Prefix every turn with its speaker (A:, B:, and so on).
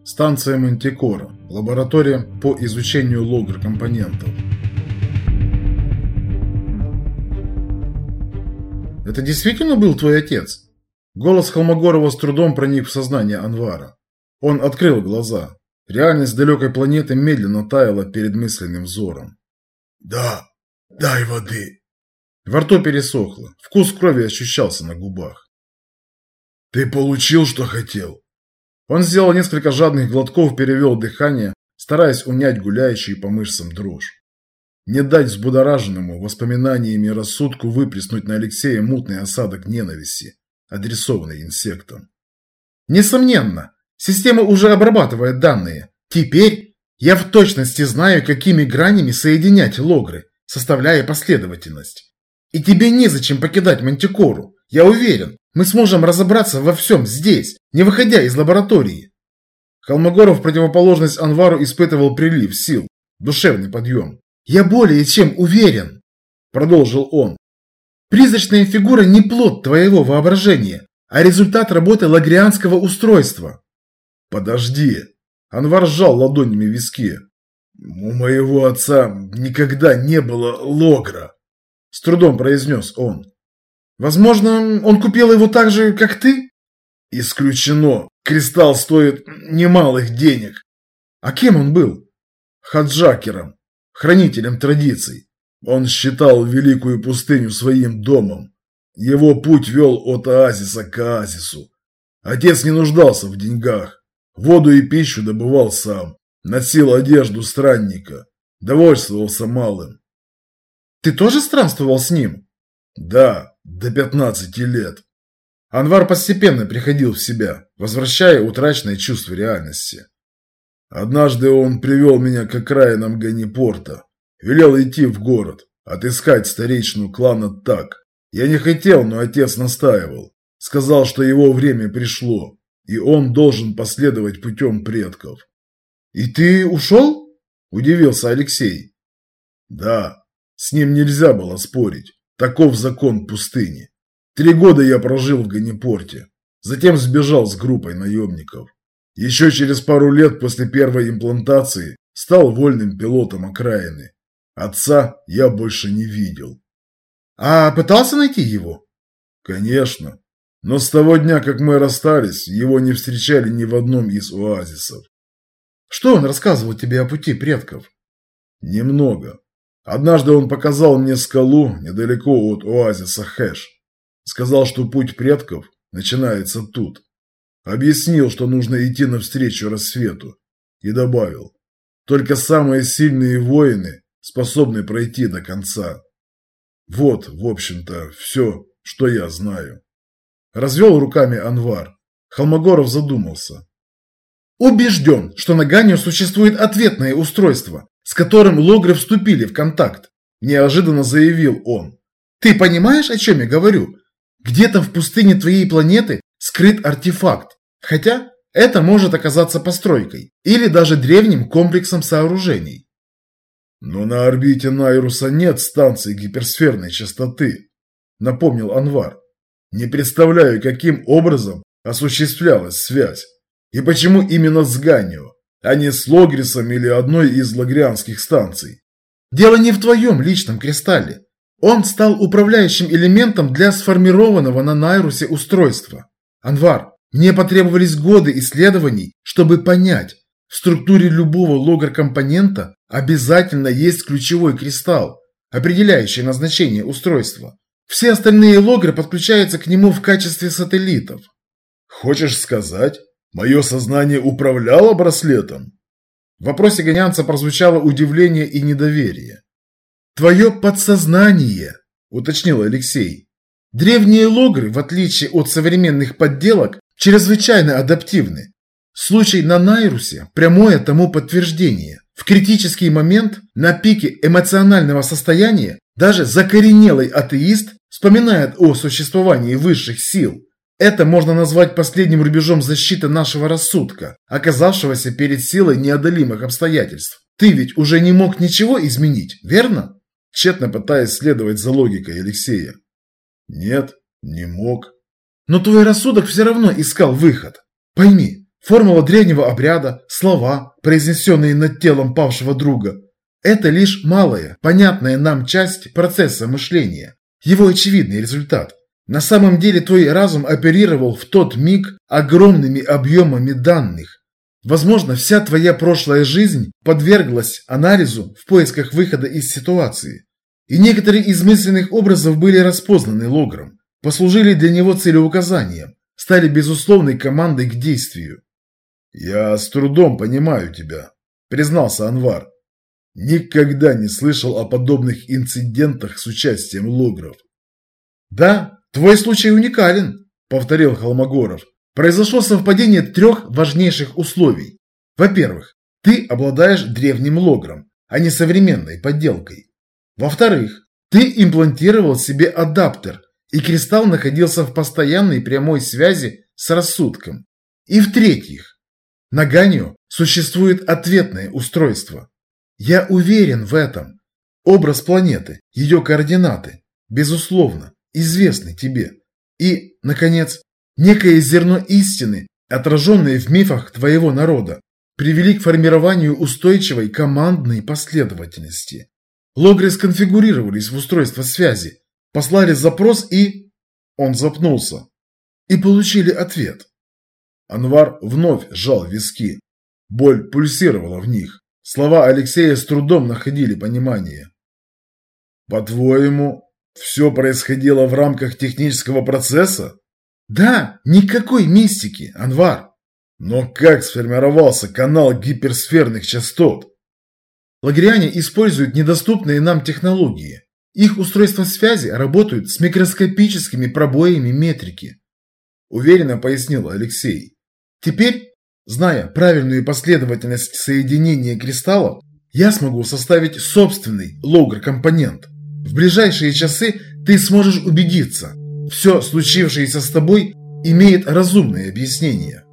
A: Станция Мантикора. Лаборатория по изучению логр-компонентов. «Это действительно был твой отец?» Голос Холмогорова с трудом проник в сознание Анвара. Он открыл глаза. Реальность далекой планеты медленно таяла перед мысленным взором.
B: «Да, дай воды».
A: Во рту пересохло, вкус крови ощущался на губах.
B: «Ты получил, что хотел?»
A: Он сделал несколько жадных глотков, перевел дыхание, стараясь унять гуляющую по мышцам дрожь. Не дать взбудораженному воспоминаниями рассудку выплеснуть на Алексея мутный осадок ненависти, адресованный инсектам. «Несомненно, система уже обрабатывает данные. Теперь я в точности знаю, какими гранями соединять логры, составляя последовательность. И тебе незачем покидать Мантикору. Я уверен, мы сможем разобраться во всем здесь, не выходя из лаборатории». Холмогоров в противоположность Анвару испытывал прилив сил, душевный подъем. «Я более чем уверен», – продолжил он. «Призрачная фигура не плод твоего воображения, а результат работы лагрианского устройства».
B: «Подожди», – Анвар сжал ладонями виски. «У моего отца никогда не было логра», – с трудом произнес он.
A: «Возможно, он купил его так же, как ты?»
B: «Исключено. Кристалл стоит немалых денег».
A: «А кем он был?»
B: «Хаджакером, хранителем традиций. Он считал Великую пустыню своим домом. Его путь вел от оазиса к оазису. Отец не нуждался в деньгах. Воду и пищу добывал сам. Носил одежду странника. Довольствовался малым».
A: «Ты тоже странствовал с ним?»
B: «Да, до 15 лет».
A: Анвар постепенно приходил в себя, возвращая утраченное чувство реальности.
B: «Однажды он привел меня к окраинам Ганипорта. Велел идти в город, отыскать старейшину клана Так. Я не хотел, но отец настаивал. Сказал, что его время пришло, и он должен последовать путем предков».
A: «И ты ушел?» – удивился Алексей.
B: «Да, с ним нельзя было спорить. Таков закон пустыни. 3 года я прожил в Ганипорте, затем сбежал с группой наемников. Еще через пару лет после первой имплантации стал вольным пилотом окраины. Отца я больше не видел».
A: «А пытался найти его?»
B: «Конечно. Но с того дня, как мы расстались, его не встречали ни в одном из оазисов».
A: «Что он рассказывал тебе о пути предков?»
B: «Немного. Однажды он показал мне скалу недалеко от оазиса Хэш. Сказал, что путь предков начинается тут. Объяснил, что нужно идти навстречу рассвету. И добавил, только самые сильные воины способны пройти до конца. Вот, в общем-то, все, что я знаю».
A: Развел руками Анвар. Холмогоров задумался. «Убежден, что на Ганью существует ответное устройство, с которым логры вступили в контакт», – неожиданно заявил он. «Ты понимаешь, о чем я говорю? Где-то в пустыне твоей планеты скрыт артефакт, хотя это может оказаться постройкой или даже древним комплексом сооружений».
B: «Но на орбите Найруса нет станции гиперсферной частоты», – напомнил Анвар. «Не представляю, каким образом осуществлялась связь. И почему именно с Ганью, а не с Логрисом или одной из лагрианских станций?»
A: «Дело не в твоем личном кристалле. Он стал управляющим элементом для сформированного на Найрусе устройства. Анвар, мне потребовались годы исследований, чтобы понять, в структуре любого логр-компонента обязательно есть ключевой кристалл, определяющий назначение устройства. Все остальные логры подключаются к нему в качестве сателлитов».
B: «Хочешь сказать, мое сознание управляло браслетом?»
A: В вопросе гонянца прозвучало удивление и недоверие. «Твое подсознание», – уточнил Алексей. «Древние логры, в отличие от современных подделок, чрезвычайно адаптивны. Случай на Найрусе – прямое тому подтверждение. В критический момент, на пике эмоционального состояния, даже закоренелый атеист вспоминает о существовании высших сил. Это можно назвать последним рубежом защиты нашего рассудка, оказавшегося перед силой неодолимых обстоятельств. Ты ведь уже не мог ничего изменить, верно?» Тщетно пытаясь следовать за логикой Алексея.
B: «Нет, не мог».
A: «Но твой рассудок все равно искал выход. Пойми, Формула древнего обряда, слова, произнесенные над телом павшего друга – это лишь малая, понятная нам часть процесса мышления, его очевидный результат. На самом деле твой разум оперировал в тот миг огромными объемами данных. Возможно, вся твоя прошлая жизнь подверглась анализу в поисках выхода из ситуации. И некоторые из мысленных образов были распознаны логром, послужили для него целеуказанием, стали безусловной командой к действию.
B: «Я с трудом понимаю тебя», – признался Анвар. «Никогда не слышал о подобных инцидентах с участием логров».
A: «Да, твой случай уникален», – повторил Холмогоров. «Произошло совпадение 3 важнейших условий. Во-первых, ты обладаешь древним логром, а не современной подделкой. Во-вторых, ты имплантировал себе адаптер, и кристалл находился в постоянной прямой связи с рассудком. И в-третьих, на Ганио существует ответное устройство. Я уверен в этом. Образ планеты, ее координаты, безусловно, известны тебе. И, наконец, некое зерно истины, отраженное в мифах твоего народа, привели к формированию устойчивой командной последовательности. Логры сконфигурировались в устройство связи, послали запрос и... Он запнулся. И получили ответ.
B: Анвар вновь сжал виски. Боль пульсировала в них. Слова Алексея с трудом находили понимание. «По-твоему, все происходило в рамках технического процесса?»
A: «Да, никакой мистики, Анвар».
B: «Но как сформировался канал гиперсферных частот?»
A: Лагриане используют недоступные нам технологии. Их устройства связи работают с микроскопическими пробоями метрики», – уверенно пояснил Алексей. «Теперь, зная правильную последовательность соединения кристаллов, я смогу составить собственный логр-компонент. В ближайшие часы ты сможешь убедиться, все случившееся с тобой имеет разумное объяснение».